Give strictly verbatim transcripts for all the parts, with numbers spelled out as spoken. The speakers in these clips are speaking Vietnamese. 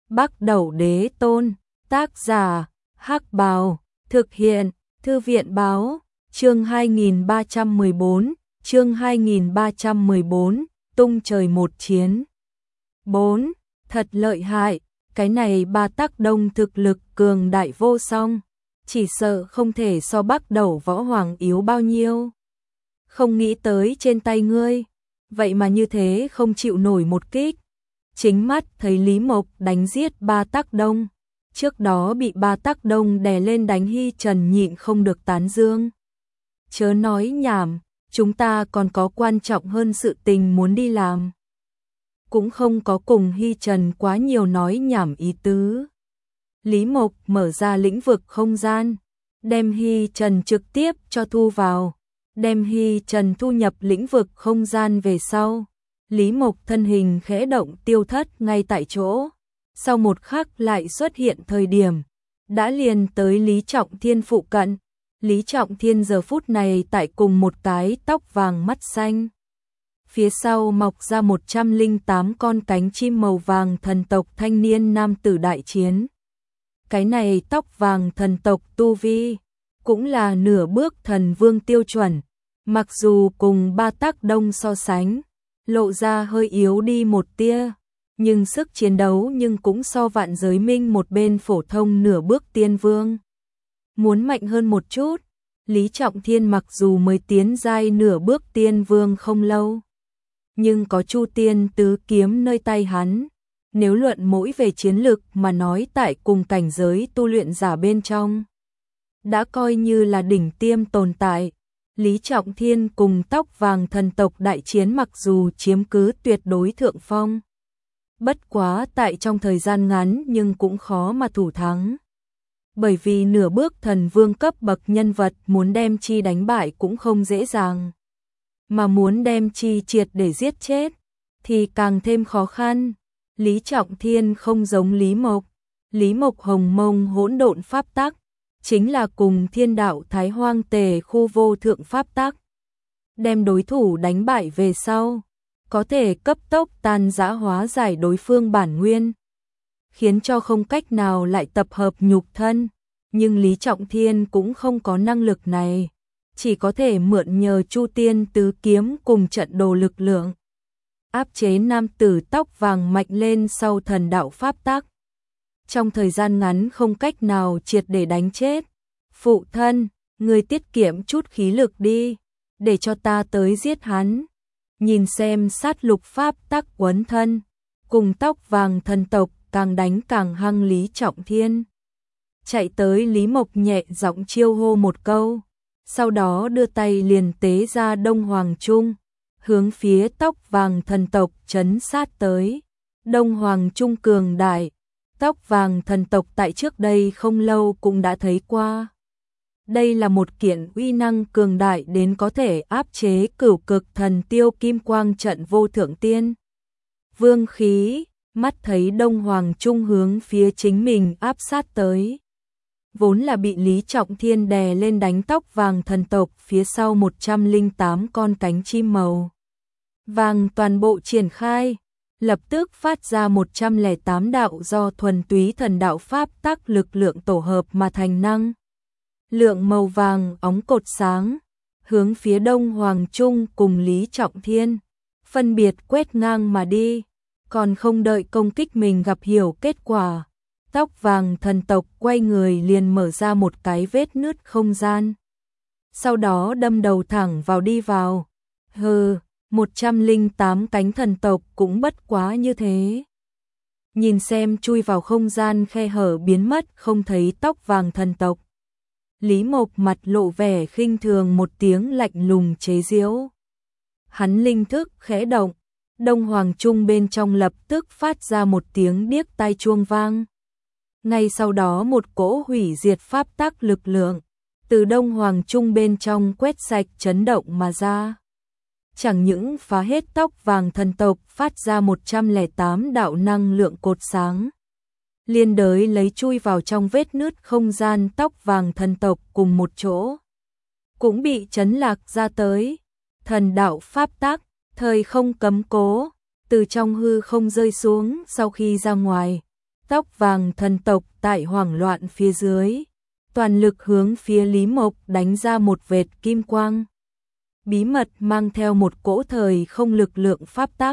Bắc Đẩu Đế Tôn, tác giả, Hắc Bào, thực hiện, Thư viện báo, chương hai nghìn ba trăm mười bốn, chương hai nghìn ba trăm mười bốn, tung trời một chiến. bốn. Thật lợi hại, cái này Ba Tác Đông thực lực cường đại vô song, chỉ sợ không thể so Bắc Đẩu Võ Hoàng yếu bao nhiêu. Không nghĩ tới trên tay ngươi, vậy mà như thế không chịu nổi một kích. Chính mắt thấy Lý Mộc đánh giết Ba Tác Đông, trước đó bị Ba Tác Đông đè lên đánh Hy Trần nhịn không được tán dương. Chớ nói nhảm, chúng ta còn có quan trọng hơn sự tình muốn đi làm. Cũng không có cùng Hy Trần quá nhiều nói nhảm ý tứ. Lý Mộc mở ra lĩnh vực không gian, đem Hy Trần trực tiếp cho thu vào, đem Hy Trần thu nhập lĩnh vực không gian về sau. Lý Mộc thân hình khẽ động tiêu thất ngay tại chỗ, sau một khắc lại xuất hiện thời điểm, đã liền tới Lý Trọng Thiên phụ cận. Lý Trọng Thiên giờ phút này tại cùng một cái tóc vàng mắt xanh. Phía sau mọc ra một trăm lẻ tám con cánh chim màu vàng thần tộc thanh niên nam tử đại chiến. Cái này tóc vàng thần tộc tu vi, cũng là nửa bước thần vương tiêu chuẩn, mặc dù cùng Ba Tác Đông so sánh, lộ ra hơi yếu đi một tia, nhưng sức chiến đấu nhưng cũng so Vạn Giới Minh một bên phổ thông nửa bước tiên vương muốn mạnh hơn một chút. Lý Trọng Thiên mặc dù mới tiến giai nửa bước tiên vương không lâu, nhưng có Chu Tiên tứ kiếm nơi tay hắn, nếu luận mỗi về chiến lực mà nói tại cùng cảnh giới tu luyện giả bên trong, đã coi như là đỉnh tiêm tồn tại. Lý Trọng Thiên cùng tóc vàng thần tộc đại chiến mặc dù chiếm cứ tuyệt đối thượng phong, bất quá tại trong thời gian ngắn nhưng cũng khó mà thủ thắng. Bởi vì nửa bước thần vương cấp bậc nhân vật muốn đem chi đánh bại cũng không dễ dàng, mà muốn đem chi triệt để giết chết thì càng thêm khó khăn. Lý Trọng Thiên không giống Lý Mộc, Lý Mộc hồng mông hỗn độn pháp tắc, chính là cùng thiên đạo thái hoang tề khu vô thượng pháp tắc. Đem đối thủ đánh bại về sau, có thể cấp tốc tan rã hóa giải đối phương bản nguyên, khiến cho không cách nào lại tập hợp nhục thân. Nhưng Lý Trọng Thiên cũng không có năng lực này, chỉ có thể mượn nhờ Chu Tiên tứ kiếm cùng trận đồ lực lượng, áp chế nam tử tóc vàng mạnh lên sau thần đạo pháp tắc. Trong thời gian ngắn không cách nào triệt để đánh chết. Phụ thân, người tiết kiệm chút khí lực đi, để cho ta tới giết hắn. Nhìn xem sát lục pháp tắc quấn thân, cùng tóc vàng thần tộc càng đánh càng hăng. Lý Trọng Thiên chạy tới Lý Mộc nhẹ giọng chiêu hô một câu, sau đó đưa tay liền tế ra Đông Hoàng Trung, hướng phía tóc vàng thần tộc trấn sát tới. Đông Hoàng Trung cường đại, tóc vàng thần tộc tại trước đây không lâu cũng đã thấy qua. Đây là một kiện uy năng cường đại đến có thể áp chế cửu cực thần tiêu kim quang trận vô thượng tiên vương khí. Mắt thấy Đông Hoàng Trung hướng phía chính mình áp sát tới, vốn là bị Lý Trọng Thiên đè lên đánh tóc vàng thần tộc phía sau một trăm lẻ tám con cánh chim màu vàng toàn bộ triển khai, lập tức phát ra một trăm lẻ tám đạo do thuần túy thần đạo pháp tắc lực lượng tổ hợp mà thành năng lượng màu vàng óng cột sáng, hướng phía Đông Hoàng Trung cùng Lý Trọng Thiên phân biệt quét ngang mà đi. Còn không đợi công kích mình gặp hiểu kết quả, tóc vàng thần tộc quay người liền mở ra một cái vết nứt không gian, sau đó đâm đầu thẳng vào đi vào. Hừ, một trăm lẻ tám cánh thần tộc cũng bất quá như thế. Nhìn xem chui vào không gian khe hở biến mất không thấy tóc vàng thần tộc, Lý Mộc mặt lộ vẻ khinh thường một tiếng lạnh lùng chế giễu. Hắn linh thức khẽ động, Đông Hoàng Trung bên trong lập tức phát ra một tiếng điếc tai chuông vang. Ngay sau đó một cỗ hủy diệt pháp tắc lực lượng từ Đông Hoàng Trung bên trong quét sạch chấn động mà ra. Chẳng những phá hết tóc vàng thần tộc phát ra một trăm lẻ tám đạo năng lượng cột sáng, liên đới lấy chui vào trong vết nứt không gian tóc vàng thần tộc cùng một chỗ, cũng bị chấn lạc ra tới. Thần đạo pháp tắc, thời không cấm cố, từ trong hư không rơi xuống. Sau khi ra ngoài, Tóc vàng thần tộc tại hoảng loạn phía dưới, toàn lực hướng phía Lý Mộc đánh ra một vệt kim quang. Bí mật mang theo một cỗ thời không lực lượng pháp tắc,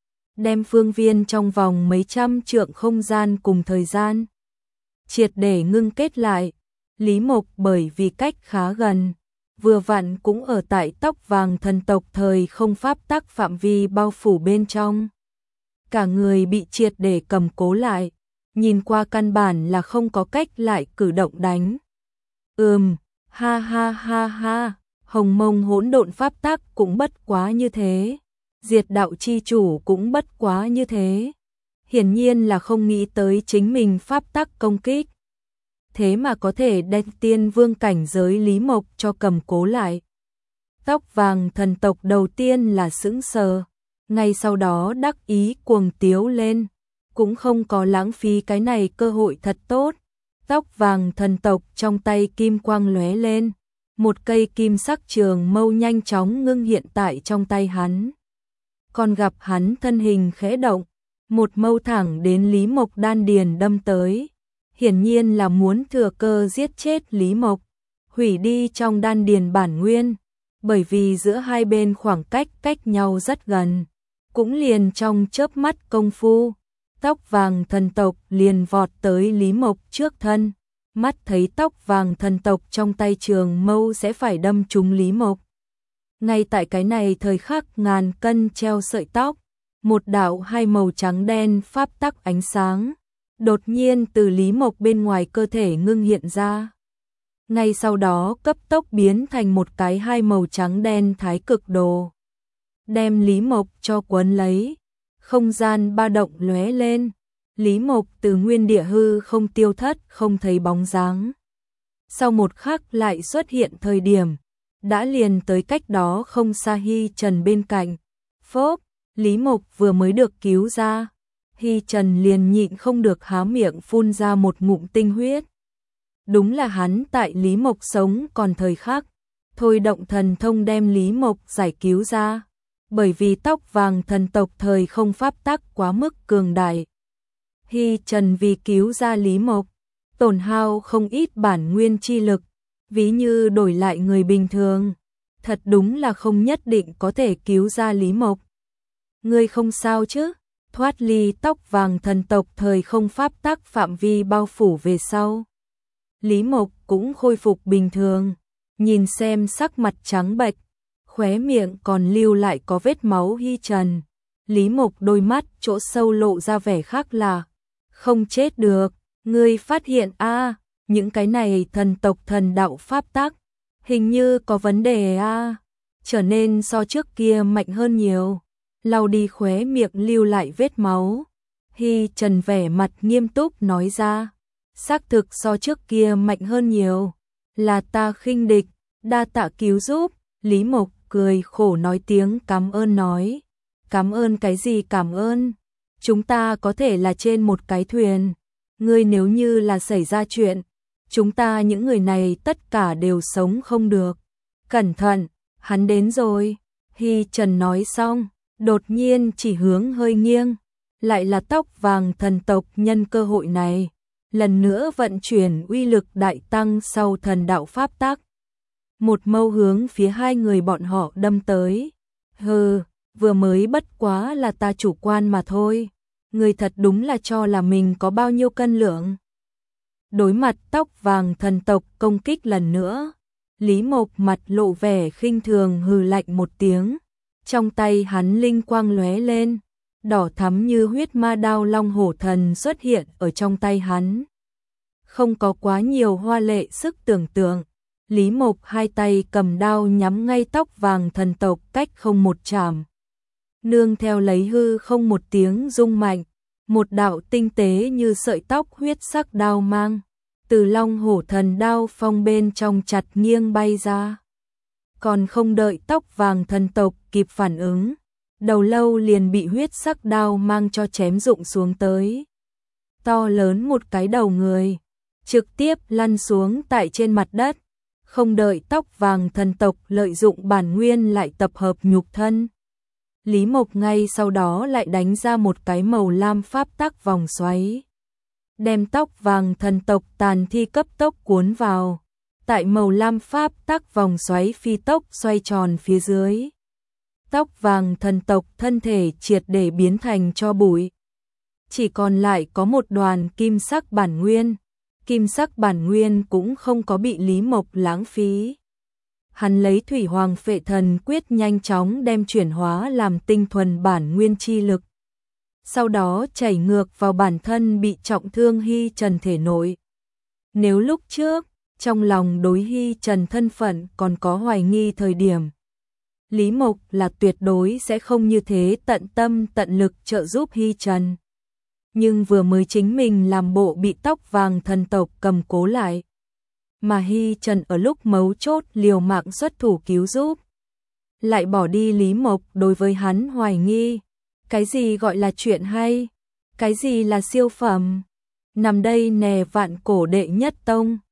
đem phương viên trong vòng mấy trăm trượng không gian cùng thời gian triệt để ngưng kết lại. Lý Mộc bởi vì cách khá gần, vừa vặn cũng ở tại tóc vàng thần tộc thời không pháp tắc phạm vi bao phủ bên trong. Cả người bị triệt để cầm cố lại, nhìn qua căn bản là không có cách lại cử động đánh. Ừm, ha ha ha ha, hồng mông hỗn độn pháp tắc cũng bất quá như thế, diệt đạo chi chủ cũng bất quá như thế. Hiển nhiên là không nghĩ tới chính mình pháp tắc công kích, thế mà có thể đem tiên vương cảnh giới Lý Mộc cho cầm cố lại. Tóc vàng thần tộc đầu tiên là sững sờ, ngay sau đó đắc ý cuồng tiếu lên, cũng không có lãng phí cái này cơ hội thật tốt. Tóc vàng thần tộc trong tay kim quang lóe lên, một cây kim sắc trường mâu nhanh chóng ngưng hiện tại trong tay hắn. Còn gặp hắn thân hình khẽ động, một mâu thẳng đến Lý Mộc đan điền đâm tới, hiển nhiên là muốn thừa cơ giết chết Lý Mộc, hủy đi trong đan điền bản nguyên, bởi vì giữa hai bên khoảng cách cách nhau rất gần, cũng liền trong chớp mắt công phu, tóc vàng thần tộc liền vọt tới Lý Mộc trước thân, mắt thấy tóc vàng thần tộc trong tay trường mâu sẽ phải đâm trúng Lý Mộc. Ngay tại cái này thời khắc ngàn cân treo sợi tóc, một đạo hai màu trắng đen pháp tắc ánh sáng đột nhiên từ Lý Mộc bên ngoài cơ thể ngưng hiện ra. Ngay sau đó cấp tốc biến thành một cái hai màu trắng đen thái cực đồ, đem Lý Mộc cho quấn lấy. Không gian ba động lóe lên, Lý Mộc từ nguyên địa hư không tiêu thất không thấy bóng dáng. Sau một khắc lại xuất hiện thời điểm, đã liền tới cách đó không xa Hy Trần bên cạnh. Phốp, Lý Mộc vừa mới được cứu ra, Hy Trần liền nhịn không được há miệng phun ra một ngụm tinh huyết. Đúng là hắn tại Lý Mộc sống còn thời khắc, thôi động thần thông đem Lý Mộc giải cứu ra. Bởi vì tóc vàng thần tộc thời không pháp tắc quá mức cường đại, Hy Trần vì cứu ra Lý Mộc, tổn hao không ít bản nguyên chi lực, ví như đổi lại người bình thường, thật đúng là không nhất định có thể cứu ra Lý Mộc. Ngươi không sao chứ? Thoát ly tóc vàng thần tộc thời không pháp tắc phạm vi bao phủ về sau, Lý Mộc cũng khôi phục bình thường, nhìn xem sắc mặt trắng bệch, khóe miệng còn lưu lại có vết máu Hy Trần. Lý Mộc đôi mắt chỗ sâu lộ ra vẻ khác lạ. Không chết được, ngươi phát hiện a à, những cái này thần tộc thần đạo pháp tắc, hình như có vấn đề a à, trở nên so trước kia mạnh hơn nhiều. Lau đi khóe miệng lưu lại vết máu, Hy Trần vẻ mặt nghiêm túc nói ra, xác thực so trước kia mạnh hơn nhiều, là ta khinh địch, đa tạ cứu giúp. Lý Mộc cười khổ nói tiếng cảm ơn nói, cảm ơn cái gì cảm ơn, chúng ta có thể là trên một cái thuyền, ngươi nếu như là xảy ra chuyện, chúng ta những người này tất cả đều sống không được. Cẩn thận, hắn đến rồi. Hy Trần nói xong, đột nhiên chỉ hướng hơi nghiêng, lại là tóc vàng thần tộc nhân cơ hội này, lần nữa vận chuyển uy lực đại tăng sau thần đạo pháp tắc. Một mâu hướng phía hai người bọn họ đâm tới. Hừ, vừa mới bất quá là ta chủ quan mà thôi. Người thật đúng là cho là mình có bao nhiêu cân lượng. Đối mặt tóc vàng thần tộc công kích lần nữa, Lý Mộc mặt lộ vẻ khinh thường hừ lạnh một tiếng. Trong tay hắn linh quang lóe lên, đỏ thắm như huyết ma đao long hổ thần xuất hiện ở trong tay hắn. Không có quá nhiều hoa lệ sức tưởng tượng, Lý Mộc hai tay cầm đao nhắm ngay tóc vàng thần tộc cách không một chạm. Nương theo lấy hư không một tiếng rung mạnh, một đạo tinh tế như sợi tóc huyết sắc đao mang, từ long hổ thần đao phong bên trong chặt nghiêng bay ra. Còn không đợi tóc vàng thần tộc kịp phản ứng, đầu lâu liền bị huyết sắc đao mang cho chém rụng xuống tới. To lớn một cái đầu người, trực tiếp lăn xuống tại trên mặt đất. Không đợi tóc vàng thần tộc lợi dụng bản nguyên lại tập hợp nhục thân, Lý Mộc ngay sau đó lại đánh ra một cái màu lam pháp tắc vòng xoáy. đem tóc vàng thần tộc tàn thi cấp tốc cuốn vào. Tại màu lam pháp tắc vòng xoáy phi tốc xoay tròn phía dưới. Tóc vàng thần tộc thân thể triệt để biến thành tro bụi. Chỉ còn lại có một đoàn kim sắc bản nguyên. Kim sắc bản nguyên cũng không có bị Lý Mộc lãng phí. Hắn lấy Thủy Hoàng Phệ Thần Quyết nhanh chóng đem chuyển hóa làm tinh thuần bản nguyên chi lực. Sau đó chảy ngược vào bản thân bị trọng thương Hy Trần thể nội. Nếu lúc trước, trong lòng đối Hy Trần thân phận còn có hoài nghi thời điểm, Lý Mộc là tuyệt đối sẽ không như thế tận tâm tận lực trợ giúp Hy Trần. Nhưng vừa mới chính mình làm bộ bị tóc vàng thần tộc cầm cố lại. Mà Hy Trần ở lúc mấu chốt liều mạng xuất thủ cứu giúp. Lại bỏ đi Lý Mộc đối với hắn hoài nghi. Cái gì gọi là chuyện hay? Cái gì là siêu phẩm? Nằm đây nè vạn cổ đệ nhất tông.